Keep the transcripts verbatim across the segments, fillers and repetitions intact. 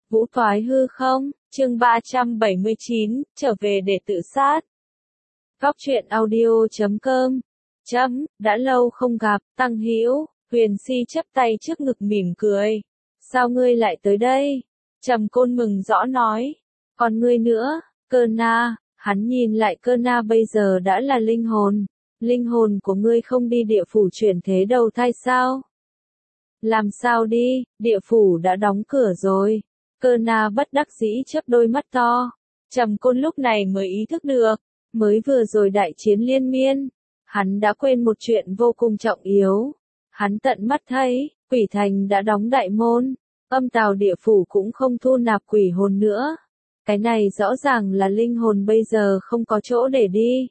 Vũ thoái hư không, chương ba trăm bảy mươi chín, trở về để tự sát. Góc truyện audio chấm com. Chấm, đã lâu không gặp, Tăng Hữu. Huyền Si chắp tay trước ngực mỉm cười. Sao ngươi lại tới đây? Trầm Côn mừng rõ nói. Còn ngươi nữa, Cơ Na. Hắn nhìn lại Cơ Na bây giờ đã là linh hồn. Linh hồn của ngươi không đi địa phủ chuyển thế đầu thai sao? Làm sao đi, địa phủ đã đóng cửa rồi. Cơ Na bất đắc dĩ chớp đôi mắt to. Trầm Côn lúc này mới ý thức được, mới vừa rồi đại chiến liên miên, hắn đã quên một chuyện vô cùng trọng yếu. Hắn tận mắt thấy, quỷ thành đã đóng đại môn, âm tào địa phủ cũng không thu nạp quỷ hồn nữa. Cái này rõ ràng là linh hồn bây giờ không có chỗ để đi.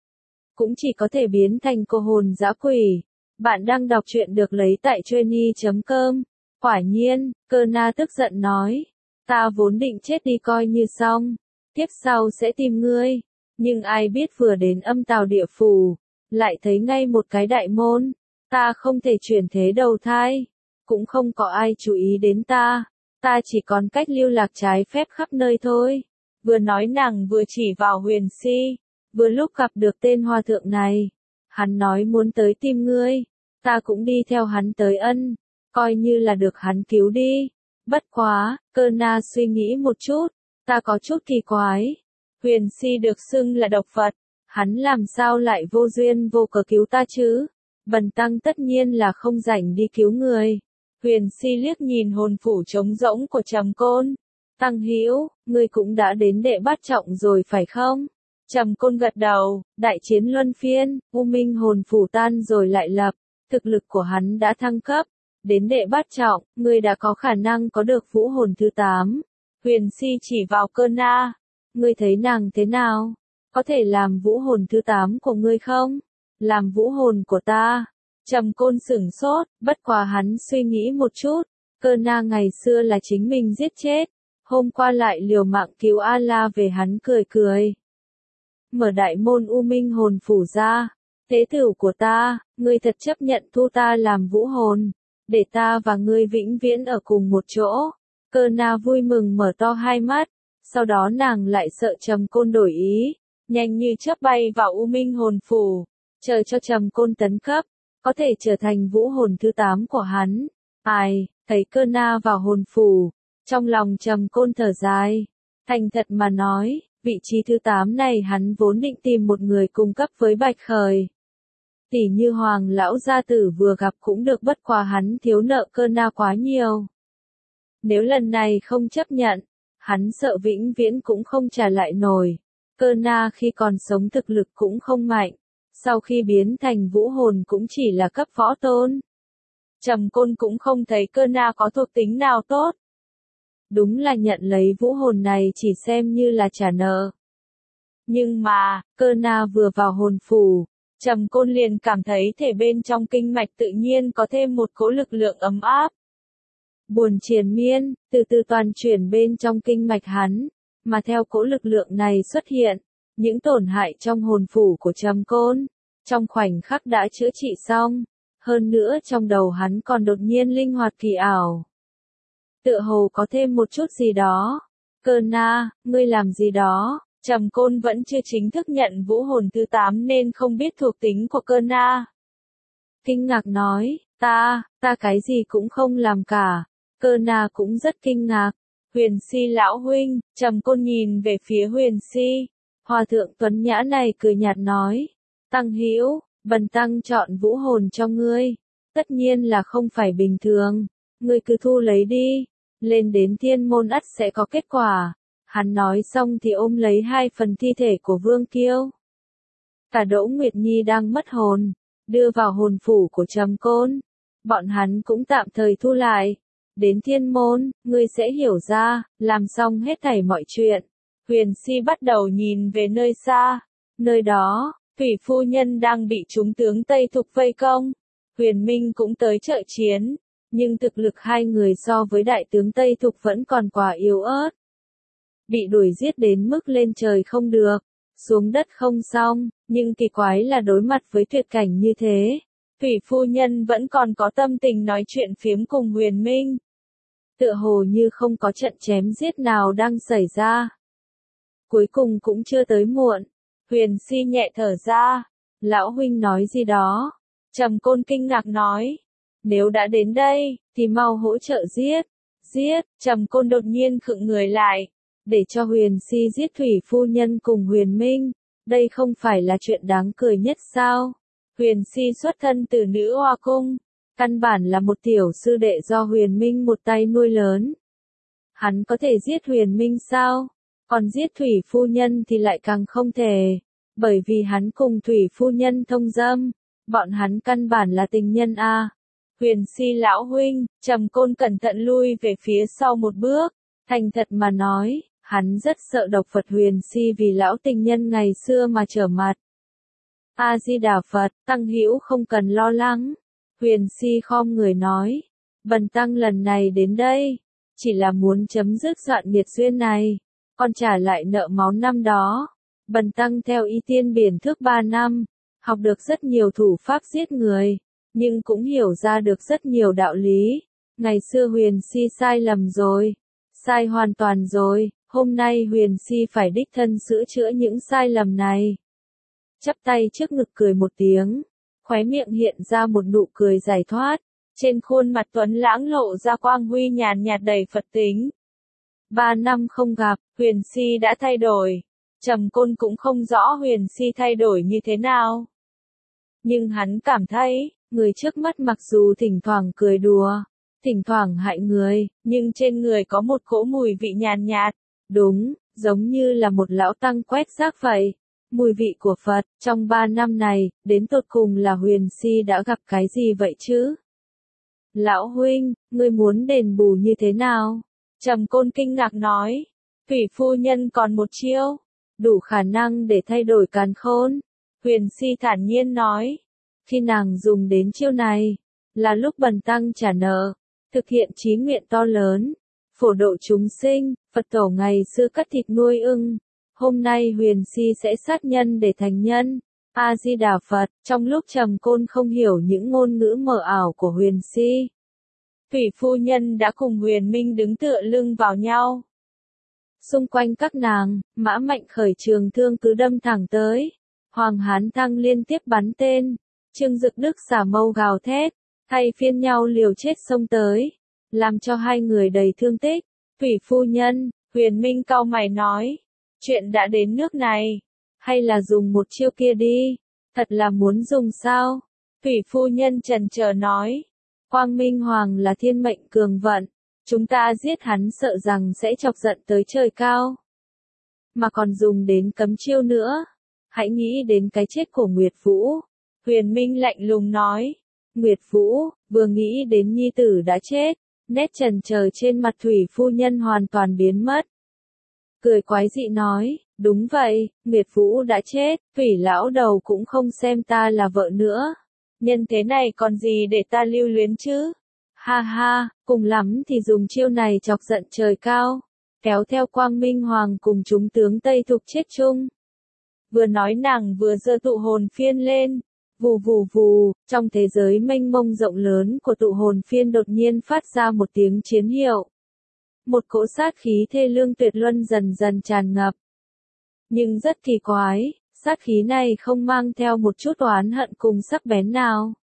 Cũng chỉ có thể biến thành cô hồn dã quỷ. Bạn đang đọc truyện được lấy tại Trainy chấm com. Quả nhiên, Cơ Na tức giận nói. Ta vốn định chết đi coi như xong. Tiếp sau sẽ tìm ngươi. Nhưng ai biết vừa đến âm tào địa phủ, lại thấy ngay một cái đại môn. Ta không thể chuyển thế đầu thai. Cũng không có ai chú ý đến ta. Ta chỉ còn cách lưu lạc trái phép khắp nơi thôi. Vừa nói nàng vừa chỉ vào Huyền Si. Vừa lúc gặp được tên hòa thượng này. Hắn nói muốn tới tìm ngươi. Ta cũng đi theo hắn tới ân. Coi như là được hắn cứu đi. Bất quá, Cơ Na suy nghĩ một chút. Ta có chút kỳ quái. Huyền Si được xưng là độc Phật. Hắn làm sao lại vô duyên vô cớ cứu ta chứ? Bần tăng tất nhiên là không rảnh đi cứu người. Huyền Si liếc nhìn hồn phủ trống rỗng của Trầm Côn. Tăng Hữu, ngươi cũng đã đến đệ bát trọng rồi phải không? Trầm Côn gật đầu. Đại chiến luân phiên, U Minh hồn phủ tan rồi lại lập. Thực lực của hắn đã thăng cấp. Đến đệ bát trọng, ngươi đã có khả năng có được vũ hồn thứ tám. Huyền Si chỉ vào Cơ Na. Ngươi thấy nàng thế nào? Có thể làm vũ hồn thứ tám của ngươi không? Làm vũ hồn của ta. Trầm Côn sửng sốt, bất quá hắn suy nghĩ một chút. Cơ Na ngày xưa là chính mình giết chết. Hôm qua lại liều mạng cứu A-la về, hắn cười cười. Mở đại môn U Minh hồn phủ ra. Tế tử của ta, ngươi thật chấp nhận thu ta làm vũ hồn. Để ta và ngươi vĩnh viễn ở cùng một chỗ. Cơ Na vui mừng mở to hai mắt. Sau đó nàng lại sợ Trầm Côn đổi ý. Nhanh như chớp bay vào U Minh hồn phủ. Chờ cho Trầm Côn tấn cấp. Có thể trở thành vũ hồn thứ tám của hắn. Ai, thấy Cơ Na vào hồn phủ. Trong lòng Trầm Côn thở dài. Thành thật mà nói, vị trí thứ tám này hắn vốn định tìm một người cung cấp với Bạch Khởi. Tỷ như Hoàng lão gia tử vừa gặp cũng được, bất quá hắn thiếu nợ Cơ Na quá nhiều. Nếu lần này không chấp nhận, hắn sợ vĩnh viễn cũng không trả lại nổi. Cơ Na khi còn sống thực lực cũng không mạnh. Sau khi biến thành vũ hồn cũng chỉ là cấp võ tôn. Trầm Côn cũng không thấy Cơ Na có thuộc tính nào tốt. Đúng là nhận lấy vũ hồn này chỉ xem như là trả nợ. Nhưng mà, Cơ Na vừa vào hồn phủ, Trầm Côn liền cảm thấy thể bên trong kinh mạch tự nhiên có thêm một cỗ lực lượng ấm áp. Buồn triền miên, từ từ toàn chuyển bên trong kinh mạch hắn, mà theo cỗ lực lượng này xuất hiện, những tổn hại trong hồn phủ của Trầm Côn, trong khoảnh khắc đã chữa trị xong, hơn nữa trong đầu hắn còn đột nhiên linh hoạt kỳ ảo. Tựa hồ có thêm một chút gì đó. Cơ Na, ngươi làm gì đó? Trầm Côn vẫn chưa chính thức nhận vũ hồn thứ tám nên không biết thuộc tính của Cơ Na. Kinh ngạc nói, ta, ta cái gì cũng không làm cả. Cơ Na cũng rất kinh ngạc. Huyền Si lão huynh, Trầm Côn nhìn về phía Huyền Si. Hòa thượng tuấn nhã này cười nhạt nói, Tăng Hữu, bần tăng chọn vũ hồn cho ngươi. Tất nhiên là không phải bình thường. Ngươi cứ thu lấy đi. Lên đến thiên môn ắt sẽ có kết quả. Hắn nói xong thì ôm lấy hai phần thi thể của Vương Kiêu. Cả Đỗ Nguyệt Nhi đang mất hồn, đưa vào hồn phủ của Trầm Côn. Bọn hắn cũng tạm thời thu lại. Đến thiên môn, ngươi sẽ hiểu ra, làm xong hết thảy mọi chuyện. Huyền Si bắt đầu nhìn về nơi xa. Nơi đó, Thủy phu nhân đang bị chúng tướng Tây Thục vây công. Huyền Minh cũng tới trợ chiến. Nhưng thực lực hai người so với đại tướng Tây Thục vẫn còn quá yếu ớt. Bị đuổi giết đến mức lên trời không được, xuống đất không xong, nhưng kỳ quái là đối mặt với tuyệt cảnh như thế. Thủy phu nhân vẫn còn có tâm tình nói chuyện phiếm cùng Huyền Minh. tựa hồ như không có trận chém giết nào đang xảy ra. Cuối cùng cũng chưa tới muộn, Huyền Si nhẹ thở ra, lão huynh nói gì đó, Trầm Côn kinh ngạc nói, nếu đã đến đây, thì mau hỗ trợ giết, giết, Trầm Côn đột nhiên khựng người lại, để cho Huyền Si giết Thủy phu nhân cùng Huyền Minh, đây không phải là chuyện đáng cười nhất sao? Huyền Si xuất thân từ nữ hoa cung, căn bản là một tiểu sư đệ do Huyền Minh một tay nuôi lớn. Hắn có thể giết Huyền Minh sao? Còn giết Thủy phu nhân thì lại càng không thể, bởi vì hắn cùng Thủy phu nhân thông dâm, bọn hắn căn bản là tình nhân a. Huyền Si lão huynh, Trầm Côn cẩn thận lui về phía sau một bước, thành thật mà nói, hắn rất sợ độc Phật Huyền Si vì lão tình nhân ngày xưa mà trở mặt. A Di Đà Phật, tăng hữu không cần lo lắng. Huyền Si khom người nói, bần tăng lần này đến đây, chỉ là muốn chấm dứt đoạn nghiệt duyên này, còn trả lại nợ máu năm đó. Bần tăng theo y tiên biển thước ba năm, học được rất nhiều thủ pháp giết người, nhưng cũng hiểu ra được rất nhiều đạo lý. Ngày xưa Huyền Si sai lầm rồi, sai hoàn toàn rồi, hôm nay Huyền Si phải đích thân sửa chữa những sai lầm này. Chắp tay trước ngực cười một tiếng, khóe miệng hiện ra một nụ cười giải thoát, trên khuôn mặt tuấn lãng lộ ra quang huy nhàn nhạt đầy Phật tính. Ba năm không gặp, Huyền Si đã thay đổi. Trầm Côn cũng không rõ Huyền Si thay đổi như thế nào. Nhưng hắn cảm thấy, người trước mắt mặc dù thỉnh thoảng cười đùa, thỉnh thoảng hại người, nhưng trên người có một cỗ mùi vị nhàn nhạt, đúng, giống như là một lão tăng quét rác vậy. Mùi vị của Phật, trong ba năm này, đến tột cùng là Huyền Si đã gặp cái gì vậy chứ? Lão huynh, ngươi muốn đền bù như thế nào? Trầm Côn kinh ngạc nói, Thủy phu nhân còn một chiêu, đủ khả năng để thay đổi càn khôn. Huyền Si thản nhiên nói, khi nàng dùng đến chiêu này, là lúc bần tăng trả nợ, thực hiện chí nguyện to lớn, phổ độ chúng sinh. Phật tổ ngày xưa cắt thịt nuôi ưng, hôm nay Huyền Si sẽ sát nhân để thành nhân. A Di Đà Phật, trong lúc Trầm Côn không hiểu những ngôn ngữ mờ ảo của Huyền Si, Thủy phu nhân đã cùng Huyền Minh đứng tựa lưng vào nhau. Xung quanh các nàng, Mã Mạnh khởi trường thương cứ đâm thẳng tới. Hoàng Hán Thăng liên tiếp bắn tên. Trương Dực Đức xả mâu gào thét, thay phiên nhau liều chết xông tới, làm cho hai người đầy thương tích. Thủy phu nhân, Huyền Minh cau mày nói, chuyện đã đến nước này, hay là dùng một chiêu kia đi, thật là muốn dùng sao? Thủy phu nhân chần chờ nói, Quang Minh Hoàng là thiên mệnh cường vận, chúng ta giết hắn sợ rằng sẽ chọc giận tới trời cao. Mà còn dùng đến cấm chiêu nữa, hãy nghĩ đến cái chết của Nguyệt Vũ. Huyền Minh lạnh lùng nói, Nguyệt Vũ, vừa nghĩ đến nhi tử đã chết, nét chần chờ trên mặt Thủy phu nhân hoàn toàn biến mất. Cười quái dị nói, đúng vậy, Nguyệt Vũ đã chết, Thủy lão đầu cũng không xem ta là vợ nữa. Nhân thế này còn gì để ta lưu luyến chứ? Ha ha, cùng lắm thì dùng chiêu này chọc giận trời cao, kéo theo Quang Minh Hoàng cùng chúng tướng Tây Thục chết chung. Vừa nói nàng vừa giơ tụ hồn phiên lên, vù vù vù, trong thế giới mênh mông rộng lớn của tụ hồn phiên đột nhiên phát ra một tiếng chiến hiệu. Một cỗ sát khí thê lương tuyệt luân dần dần tràn ngập. Nhưng rất kỳ quái, sát khí này không mang theo một chút oán hận cùng sắc bén nào,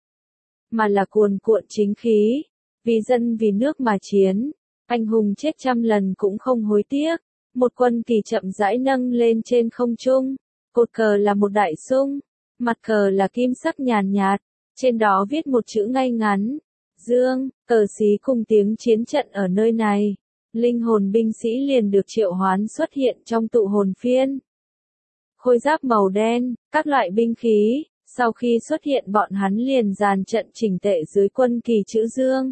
mà là cuồn cuộn chính khí, vì dân vì nước mà chiến, anh hùng chết trăm lần cũng không hối tiếc. Một quân kỳ chậm rãi nâng lên trên không trung, cột cờ là một đại sung, mặt cờ là kim sắc nhàn nhạt, trên đó viết một chữ ngay ngắn, Dương. Cờ xí cùng tiếng chiến trận ở nơi này, linh hồn binh sĩ liền được triệu hoán xuất hiện trong tụ hồn phiên. Khôi giáp màu đen, các loại binh khí, sau khi xuất hiện bọn hắn liền dàn trận chỉnh tề dưới quân kỳ chữ Dương.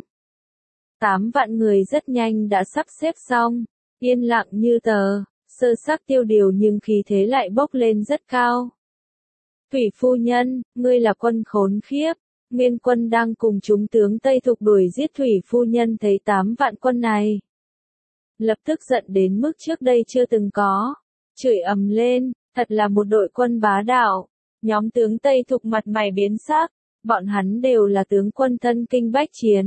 Tám vạn người rất nhanh đã sắp xếp xong, yên lặng như tờ, sơ sắc tiêu điều nhưng khí thế lại bốc lên rất cao. Thủy phu nhân, ngươi là quân khốn khiếp. Nguyên quân đang cùng chúng tướng Tây Thục đuổi giết Thủy phu nhân thấy tám vạn quân này, lập tức giận đến mức trước đây chưa từng có, chửi ầm lên, thật là một đội quân bá đạo. Nhóm tướng Tây Thục mặt mày biến sắc, bọn hắn đều là tướng quân thân kinh bách chiến,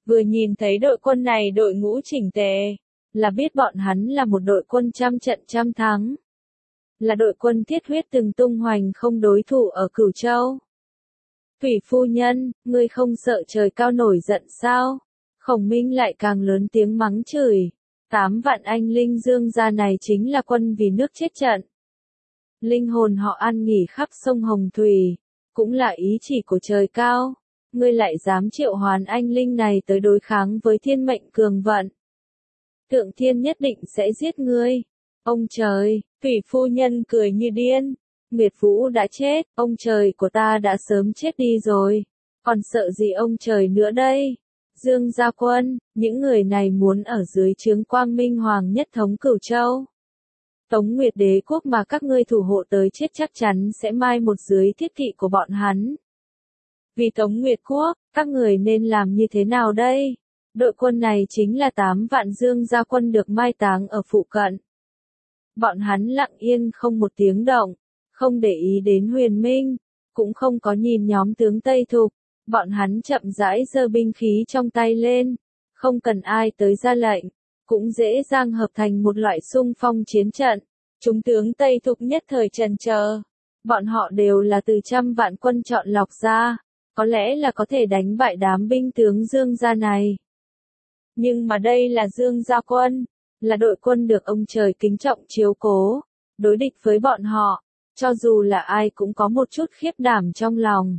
Vừa nhìn thấy đội quân này đội ngũ chỉnh tề, là biết bọn hắn là một đội quân trăm trận trăm thắng. Là đội quân thiết huyết từng tung hoành không đối thủ ở Cửu Châu. Thủy phu nhân, ngươi không sợ trời cao nổi giận sao? Khổng Minh lại càng lớn tiếng mắng chửi. Tám vạn anh linh Dương gia này chính là quân vì nước chết trận. Linh hồn họ an nghỉ khắp sông Hồng Thủy, cũng là ý chỉ của trời cao. Ngươi lại dám triệu hoán anh linh này tới đối kháng với thiên mệnh cường vận. Thượng thiên nhất định sẽ giết ngươi. Ông trời, Thủy phu nhân cười như điên. Nguyệt Vũ đã chết, ông trời của ta đã sớm chết đi rồi. Còn sợ gì ông trời nữa đây? Dương Gia Quân, những người này muốn ở dưới trướng Quang Minh Hoàng nhất thống Cửu Châu. Tống Nguyệt Đế quốc mà các ngươi thủ hộ tới chết chắc chắn sẽ mai một dưới thiết thị của bọn hắn. Vì Tống Nguyệt quốc, các người nên làm như thế nào đây? Đội quân này chính là tám vạn Dương Gia Quân được mai táng ở phụ cận. Bọn hắn lặng yên không một tiếng động, không để ý đến Huyền Minh, cũng không có nhìn nhóm tướng Tây Thục. Bọn hắn chậm rãi giơ binh khí trong tay lên, không cần ai tới ra lệnh, cũng dễ dàng hợp thành một loại xung phong chiến trận. Chúng tướng Tây Thục nhất thời trần chờ, bọn họ đều là từ trăm vạn quân chọn lọc ra, có lẽ là có thể đánh bại đám binh tướng Dương gia này. Nhưng mà đây là Dương Gia Quân, là đội quân được ông trời kính trọng chiếu cố, đối địch với bọn họ, cho dù là ai cũng có một chút khiếp đảm trong lòng.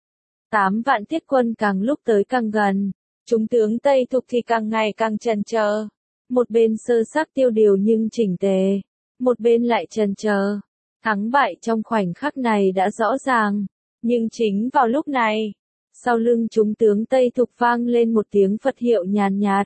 Tám vạn thiết quân càng lúc tới càng gần, chúng tướng Tây Thục thì càng ngày càng trần chờ. Một bên sơ xác tiêu điều nhưng chỉnh tề, một bên lại trần chờ. Thắng bại trong khoảnh khắc này đã rõ ràng, nhưng chính vào lúc này, sau lưng chúng tướng Tây Thục vang lên một tiếng Phật hiệu nhàn nhạt.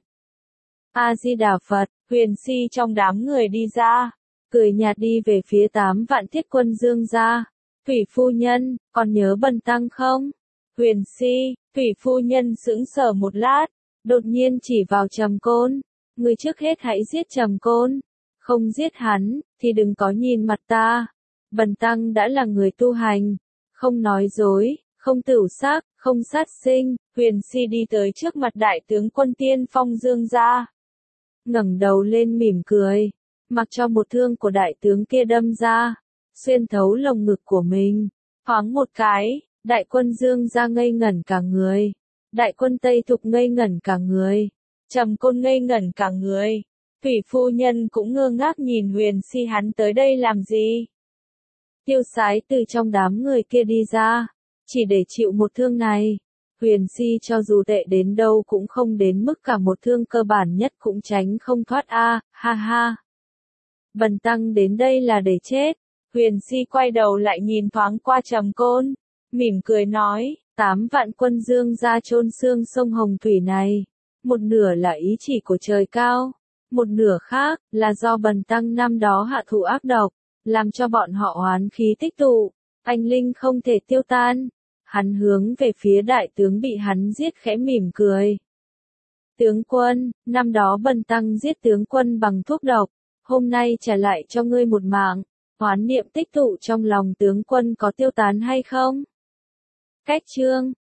A-di-đà Phật, Huyền Si trong đám người đi ra, cười nhạt đi về phía tám vạn thiết quân Dương gia. Thủy phu nhân, còn nhớ Bần tăng không? Huyền Si, Thủy phu nhân sững sờ một lát, đột nhiên chỉ vào Trầm Côn. Ngươi trước hết hãy giết Trầm Côn. Không giết hắn, thì đừng có nhìn mặt ta. Bần tăng đã là người tu hành, không nói dối, không tửu xác, không sát sinh. Huyền Si đi tới trước mặt đại tướng quân tiên phong Dương gia, ngẩng đầu lên mỉm cười, mặc cho một thương của đại tướng kia đâm ra, xuyên thấu lồng ngực của mình. Thoáng một cái, đại quân Dương gia ngây ngẩn cả người, đại quân Tây Thục ngây ngẩn cả người, Trầm Côn ngây ngẩn cả người. Thủy phu nhân cũng ngơ ngác nhìn Huyền Si hắn tới đây làm gì. Tiêu Sái từ trong đám người kia đi ra, chỉ để chịu một thương này. Huyền Si cho dù tệ đến đâu cũng không đến mức cả một thương cơ bản nhất cũng tránh không thoát a, à, ha ha. Bần tăng đến đây là để chết. Huyền Si quay đầu lại nhìn thoáng qua Trầm Côn, mỉm cười nói, tám vạn quân Dương gia chôn xương sông Hồng Thủy này, một nửa là ý chỉ của trời cao, một nửa khác là do bần tăng năm đó hạ thủ ác độc, làm cho bọn họ oán khí tích tụ, anh linh không thể tiêu tan. Hắn hướng về phía đại tướng bị hắn giết khẽ mỉm cười. Tướng quân, năm đó bần tăng giết tướng quân bằng thuốc độc, hôm nay trả lại cho ngươi một mạng, oán niệm tích tụ trong lòng tướng quân có tiêu tán hay không? Cách chương